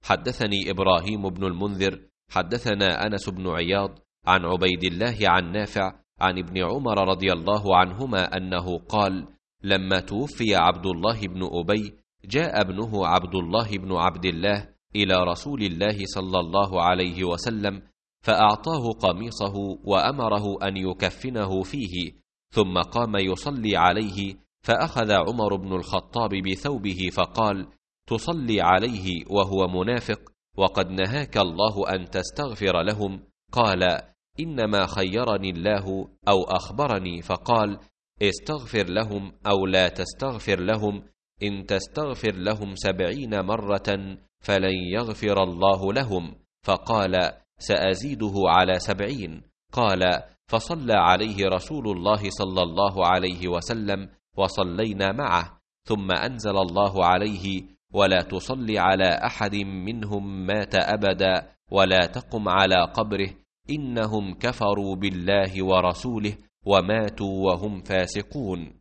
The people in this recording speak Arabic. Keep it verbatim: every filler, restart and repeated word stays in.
حدثني إبراهيم بن المنذر حدثنا أنس بن عياض عن عبيد الله عن نافع عن ابن عمر رضي الله عنهما أنه قال: لما توفي عبد الله بن أبي جاء ابنه عبد الله بن عبد الله إلى رسول الله صلى الله عليه وسلم فأعطاه قميصه وأمره أن يكفنه فيه، ثم قام يصلي عليه، فأخذ عمر بن الخطاب بثوبه فقال: تصلي عليه وهو منافق وقد نهاك الله أن تستغفر لهم؟ قال: إنما خيرني الله أو أخبرني فقال: استغفر لهم أو لا تستغفر لهم، إن تستغفر لهم سبعين مرة فلن يغفر الله لهم. فقال: سأزيده على سبعين. قال: فصلى عليه رسول الله صلى الله عليه وسلم وصلينا معه، ثم أنزل الله عليه: ولا تصلي على أحد منهم مات أبدا ولا تقم على قبره، إنهم كفروا بالله ورسوله وماتوا وهم فاسقون.